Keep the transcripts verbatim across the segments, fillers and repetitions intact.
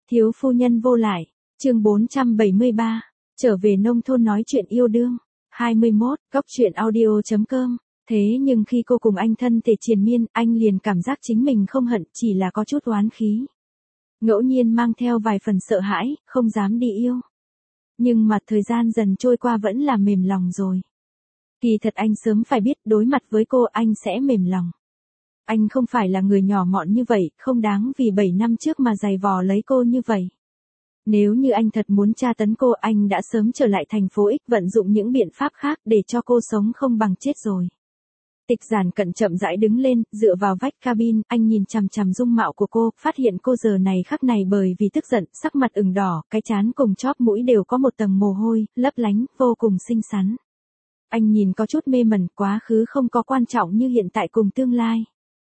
Thiếu phu nhân vô lại, chương bốn trăm bảy mươi ba, trở về nông thôn nói chuyện yêu đương. hai mươi mốt, góc truyện audio chấm com. Thế nhưng khi cô cùng anh thân thể triền miên, anh liền cảm giác chính mình không hận, chỉ là có chút oán khí. Ngẫu nhiên mang theo vài phần sợ hãi, không dám đi yêu. Nhưng mà thời gian dần trôi qua vẫn là mềm lòng rồi. Kỳ thật anh sớm phải biết đối mặt với cô anh sẽ mềm lòng. Anh không phải là người nhỏ mọn như vậy, không đáng vì bảy năm trước mà giày vò lấy cô như vậy. Nếu như anh thật muốn tra tấn cô, anh đã sớm trở lại thành phố X vận dụng những biện pháp khác để cho cô sống không bằng chết rồi. Tịch Giản Cận chậm rãi đứng lên, dựa vào vách cabin, anh nhìn chằm chằm dung mạo của cô, phát hiện cô giờ này khắc này bởi vì tức giận, sắc mặt ửng đỏ, cái trán cùng chóp mũi đều có một tầng mồ hôi, lấp lánh, vô cùng xinh xắn. Anh nhìn có chút mê mẩn, quá khứ không có quan trọng như hiện tại cùng tương lai.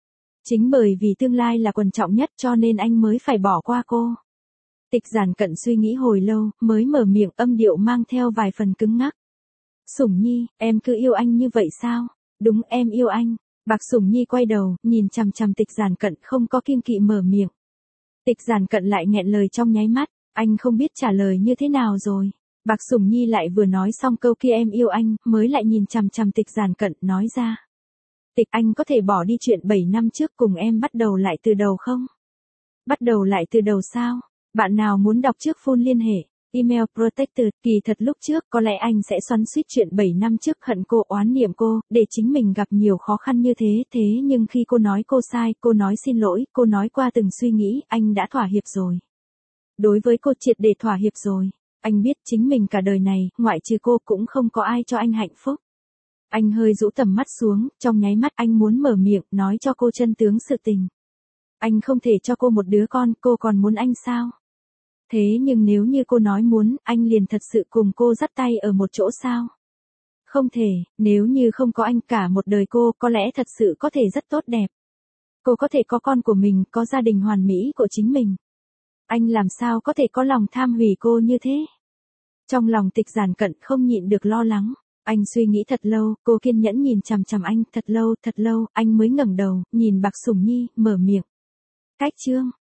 Chính bởi vì tương lai là quan trọng nhất cho nên anh mới phải bỏ qua cô. Tịch Giản Cận suy nghĩ hồi lâu, mới mở miệng, âm điệu mang theo vài phần cứng ngắc. Sủng Nhi, em cứ yêu anh như vậy sao? Đúng, em yêu anh. Bạc Sủng Nhi quay đầu, nhìn chằm chằm Tịch Giản Cận, không có kiêng kỵ mở miệng. Tịch Giản Cận lại nghẹn lời trong nháy mắt, anh không biết trả lời như thế nào rồi. Bạc Sủng Nhi lại vừa nói xong câu kia em yêu anh, mới lại nhìn chằm chằm Tịch Giản Cận, nói ra. Tịch, anh có thể bỏ đi chuyện bảy năm trước cùng em bắt đầu lại từ đầu không? Bắt đầu lại từ đầu sao? Bạn nào muốn đọc trước phone liên hệ. Email Protected, kỳ thật lúc trước có lẽ anh sẽ xoắn xuýt chuyện bảy năm trước hận cô, oán niệm cô, để chính mình gặp nhiều khó khăn như thế, thế nhưng khi cô nói cô sai, cô nói xin lỗi, cô nói qua từng suy nghĩ, anh đã thỏa hiệp rồi. Đối với cô triệt để thỏa hiệp rồi. Anh biết chính mình cả đời này, ngoại trừ cô cũng không có ai cho anh hạnh phúc. Anh hơi rũ tầm mắt xuống, trong nháy mắt anh muốn mở miệng, nói cho cô chân tướng sự tình. Anh không thể cho cô một đứa con, cô còn muốn anh sao? Thế nhưng nếu như cô nói muốn, anh liền thật sự cùng cô dắt tay ở một chỗ sao? Không thể, nếu như không có anh cả một đời cô có lẽ thật sự có thể rất tốt đẹp. Cô có thể có con của mình, có gia đình hoàn mỹ của chính mình. Anh làm sao có thể có lòng tham hủy cô như thế? Trong lòng Tịch Giản Cận không nhịn được lo lắng. Anh suy nghĩ thật lâu, cô kiên nhẫn nhìn chằm chằm anh, thật lâu, thật lâu, anh mới ngẩng đầu, nhìn Bạc Sủng Nhi, mở miệng. Cách chương,